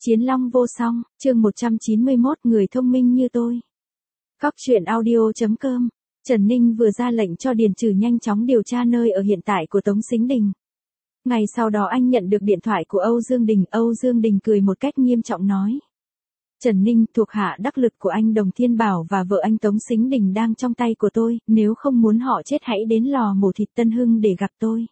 Chiến Long vô song, chương 191 người thông minh như tôi. Cóc truyện audio.com. Trần Ninh vừa ra lệnh cho Điền Trừ nhanh chóng điều tra nơi ở hiện tại của Tống Sính Đình. Ngày sau đó anh nhận được điện thoại của Âu Dương Đình. Âu Dương Đình cười một cách nghiêm trọng nói. Trần Ninh, thuộc hạ đắc lực của anh Đồng Thiên Bảo và vợ anh Tống Sính Đình đang trong tay của tôi, nếu không muốn họ chết hãy đến lò mổ thịt Tân Hưng để gặp tôi.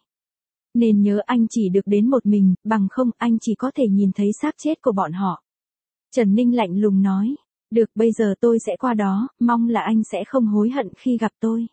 Nên nhớ anh chỉ được đến một mình, bằng không anh chỉ có thể nhìn thấy xác chết của bọn họ. Trần Ninh lạnh lùng nói, được bây giờ tôi sẽ qua đó, mong là anh sẽ không hối hận khi gặp tôi.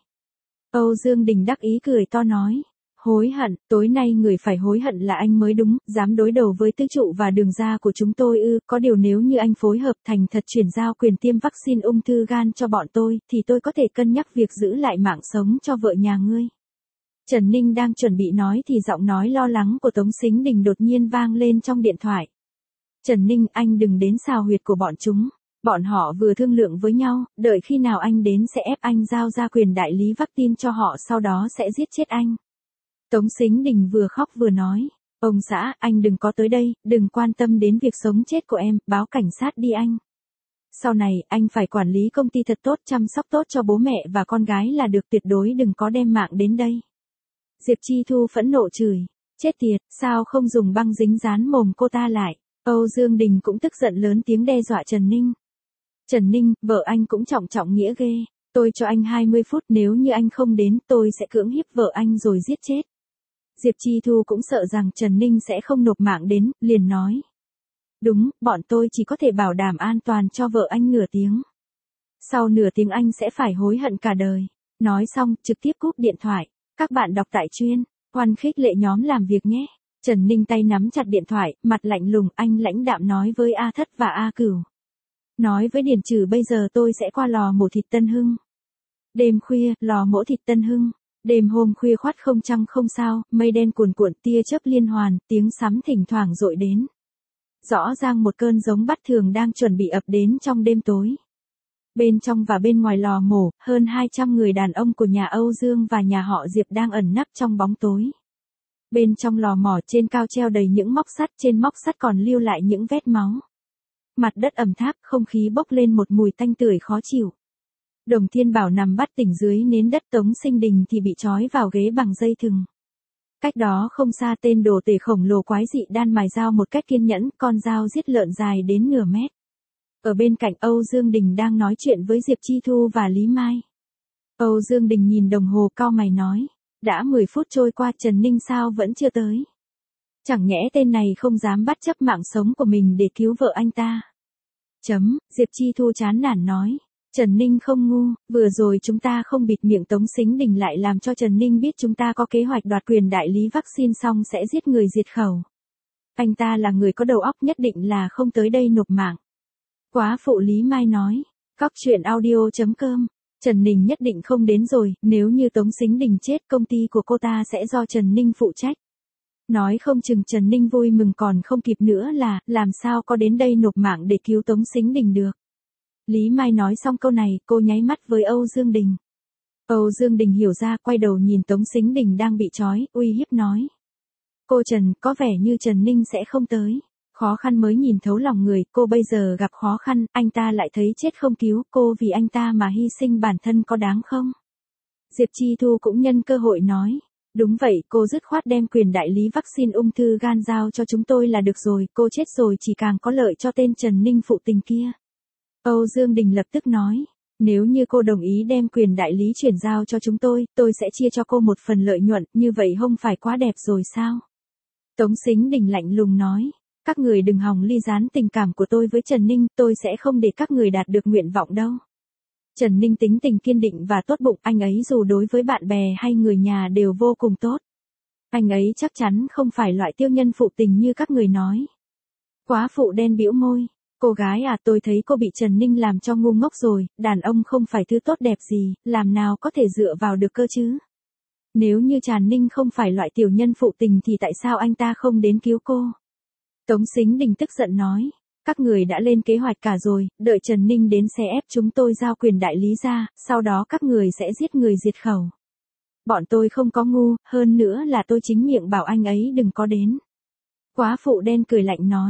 Âu Dương Đình đắc ý cười to nói, hối hận, tối nay người phải hối hận là anh mới đúng, dám đối đầu với tứ trụ và đường ra của chúng tôi ư, có điều nếu như anh phối hợp thành thật chuyển giao quyền tiêm vaccine ung thư gan cho bọn tôi, thì tôi có thể cân nhắc việc giữ lại mạng sống cho vợ nhà ngươi. Trần Ninh đang chuẩn bị nói thì giọng nói lo lắng của Tống Sính Đình đột nhiên vang lên trong điện thoại. Trần Ninh, anh đừng đến xào huyệt của bọn chúng. Bọn họ vừa thương lượng với nhau, đợi khi nào anh đến sẽ ép anh giao ra quyền đại lý vaccine cho họ, sau đó sẽ giết chết anh. Tống Sính Đình vừa khóc vừa nói, ông xã, anh đừng có tới đây, đừng quan tâm đến việc sống chết của em, báo cảnh sát đi anh. Sau này, anh phải quản lý công ty thật tốt, chăm sóc tốt cho bố mẹ và con gái là được, tuyệt đối đừng có đem mạng đến đây. Diệp Chi Thu phẫn nộ chửi, chết tiệt, sao không dùng băng dính dán mồm cô ta lại. Âu Dương Đình cũng tức giận lớn tiếng đe dọa Trần Ninh. Trần Ninh, vợ anh cũng trọng nghĩa ghê, tôi cho anh 20 phút, nếu như anh không đến tôi sẽ cưỡng hiếp vợ anh rồi giết chết. Diệp Chi Thu cũng sợ rằng Trần Ninh sẽ không nộp mạng đến, liền nói. Đúng, bọn tôi chỉ có thể bảo đảm an toàn cho vợ anh nửa tiếng. Sau nửa tiếng anh sẽ phải hối hận cả đời. Nói xong, trực tiếp cúp điện thoại. Các bạn đọc tại chuyên, hoan khích lệ nhóm làm việc nhé. Trần Ninh tay nắm chặt điện thoại, mặt lạnh lùng, anh lãnh đạm nói với A Thất và A Cửu. Nói với Điền Trừ bây giờ tôi sẽ qua lò mổ thịt Tân Hưng. Đêm khuya, lò mổ thịt Tân Hưng. Đêm hôm khuya khoắt không trăng không sao, mây đen cuồn cuộn, tia chớp liên hoàn, tiếng sấm thỉnh thoảng dội đến. Rõ ràng một cơn giông bất thường đang chuẩn bị ập đến trong đêm tối. Bên trong và bên ngoài lò mổ, hơn 200 người đàn ông của nhà Âu Dương và nhà họ Diệp đang ẩn nấp trong bóng tối. Bên trong lò mổ trên cao treo đầy những móc sắt, trên móc sắt còn lưu lại những vết máu. Mặt đất ẩm thấp, không khí bốc lên một mùi tanh tưởi khó chịu. Đồng Thiên Bảo nằm bất tỉnh dưới nến đất, Tống Sính Đình thì bị trói vào ghế bằng dây thừng. Cách đó không xa, tên đồ tể khổng lồ quái dị đan mài dao một cách kiên nhẫn, con dao giết lợn dài đến nửa mét. Ở bên cạnh, Âu Dương Đình đang nói chuyện với Diệp Chi Thu và Lý Mai. Âu Dương Đình nhìn đồng hồ cau mày nói, đã 10 phút trôi qua, Trần Ninh sao vẫn chưa tới? Chẳng nhẽ tên này không dám bất chấp mạng sống của mình để cứu vợ anh ta? Diệp Chi Thu chán nản nói, Trần Ninh không ngu, vừa rồi chúng ta không bịt miệng Tống Sính Đình lại làm cho Trần Ninh biết chúng ta có kế hoạch đoạt quyền đại lý vaccine xong sẽ giết người diệt khẩu. Anh ta là người có đầu óc, nhất định là không tới đây nộp mạng. Quá phụ Lý Mai nói, cóc truyện audio.com, Trần Ninh nhất định không đến rồi, nếu như Tống Sính Đình chết công ty của cô ta sẽ do Trần Ninh phụ trách. Nói không chừng Trần Ninh vui mừng còn không kịp nữa là, làm sao có đến đây nộp mạng để cứu Tống Sính Đình được. Lý Mai nói xong câu này, cô nháy mắt với Âu Dương Đình. Âu Dương Đình hiểu ra, quay đầu nhìn Tống Sính Đình đang bị trói, uy hiếp nói. Cô Trần, có vẻ như Trần Ninh sẽ không tới. Khó khăn mới nhìn thấu lòng người, cô bây giờ gặp khó khăn, anh ta lại thấy chết không cứu, cô vì anh ta mà hy sinh bản thân có đáng không? Diệp Chi Thu cũng nhân cơ hội nói. Đúng vậy, cô dứt khoát đem quyền đại lý vaccine ung thư gan giao cho chúng tôi là được rồi, cô chết rồi chỉ càng có lợi cho tên Trần Ninh phụ tình kia. Âu Dương Đình lập tức nói, nếu như cô đồng ý đem quyền đại lý chuyển giao cho chúng tôi sẽ chia cho cô một phần lợi nhuận, như vậy không phải quá đẹp rồi sao? Tống Sính Đình lạnh lùng nói, các người đừng hòng ly gián tình cảm của tôi với Trần Ninh, tôi sẽ không để các người đạt được nguyện vọng đâu. Trần Ninh tính tình kiên định và tốt bụng, anh ấy dù đối với bạn bè hay người nhà đều vô cùng tốt. Anh ấy chắc chắn không phải loại tiêu nhân phụ tình như các người nói. Quá phụ đen bĩu môi. Cô gái à, tôi thấy cô bị Trần Ninh làm cho ngu ngốc rồi, đàn ông không phải thứ tốt đẹp gì, làm nào có thể dựa vào được cơ chứ. Nếu như Trần Ninh không phải loại tiểu nhân phụ tình thì tại sao anh ta không đến cứu cô? Tống Sính Đình tức giận nói, các người đã lên kế hoạch cả rồi, đợi Trần Ninh đến sẽ ép chúng tôi giao quyền đại lý ra, sau đó các người sẽ giết người diệt khẩu. Bọn tôi không có ngu, hơn nữa là tôi chính miệng bảo anh ấy đừng có đến. Quá phụ đen cười lạnh nói.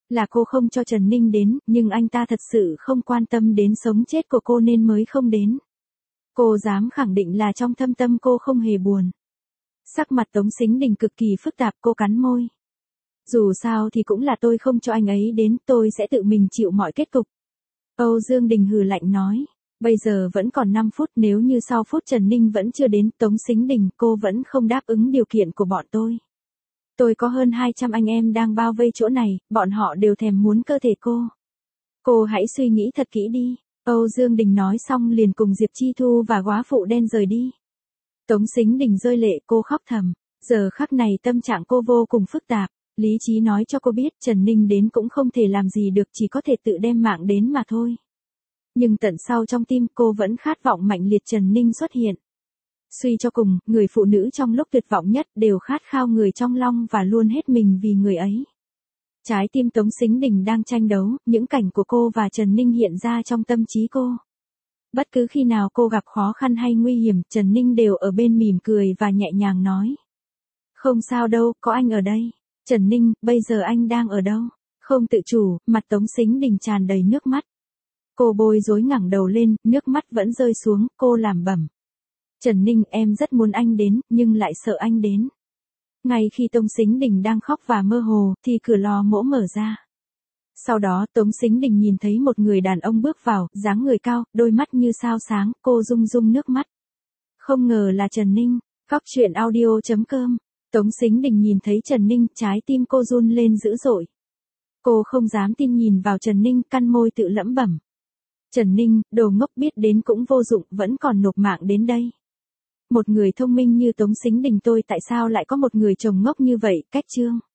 Là cô không cho Trần Ninh đến, nhưng anh ta thật sự không quan tâm đến sống chết của cô nên mới không đến. Cô dám khẳng định là trong thâm tâm cô không hề buồn. Sắc mặt Tống Sính Đình cực kỳ phức tạp, cô cắn môi. Dù sao thì cũng là tôi không cho anh ấy đến, tôi sẽ tự mình chịu mọi kết cục. Âu Dương Đình hừ lạnh nói. Bây giờ vẫn còn 5 phút, nếu như sau phút Trần Ninh vẫn chưa đến, Tống Sính Đình, cô vẫn không đáp ứng điều kiện của bọn tôi. Tôi có hơn 200 anh em đang bao vây chỗ này, bọn họ đều thèm muốn cơ thể cô. Cô hãy suy nghĩ thật kỹ đi. Âu Dương Đình nói xong liền cùng Diệp Chi Thu và góa phụ đen rời đi. Tống Sính Đình rơi lệ, cô khóc thầm. Giờ khắc này tâm trạng cô vô cùng phức tạp. Lý trí nói cho cô biết Trần Ninh đến cũng không thể làm gì được, chỉ có thể tự đem mạng đến mà thôi. Nhưng tận sau trong tim cô vẫn khát vọng mạnh liệt Trần Ninh xuất hiện. Suy cho cùng, người phụ nữ trong lúc tuyệt vọng nhất đều khát khao người trong lòng và luôn hết mình vì người ấy. Trái tim Tống Sính Đình đang tranh đấu, những cảnh của cô và Trần Ninh hiện ra trong tâm trí cô. Bất cứ khi nào cô gặp khó khăn hay nguy hiểm, Trần Ninh đều ở bên mỉm cười và nhẹ nhàng nói. Không sao đâu, có anh ở đây. Trần Ninh, bây giờ anh đang ở đâu? Không tự chủ, mặt Tống Sính Đình tràn đầy nước mắt. Cô bối rối ngẩng đầu lên, nước mắt vẫn rơi xuống, cô lẩm bẩm. Trần Ninh, em rất muốn anh đến, nhưng lại sợ anh đến. Ngay khi Tống Sính Đình đang khóc và mơ hồ, thì cửa lò mỗ mở ra. Sau đó Tống Sính Đình nhìn thấy một người đàn ông bước vào, dáng người cao, đôi mắt như sao sáng, cô rưng rưng nước mắt. Không ngờ là Trần Ninh. Cóc truyện audio.com. Tống Sính Đình nhìn thấy Trần Ninh, trái tim cô run lên dữ dội. Cô không dám tin nhìn vào Trần Ninh, căn môi tự lẩm bẩm. Trần Ninh, đồ ngốc, biết đến cũng vô dụng, vẫn còn nộp mạng đến đây. Một người thông minh như Tống Sính Đình tôi tại sao lại có một người chồng ngốc như vậy, cách chương.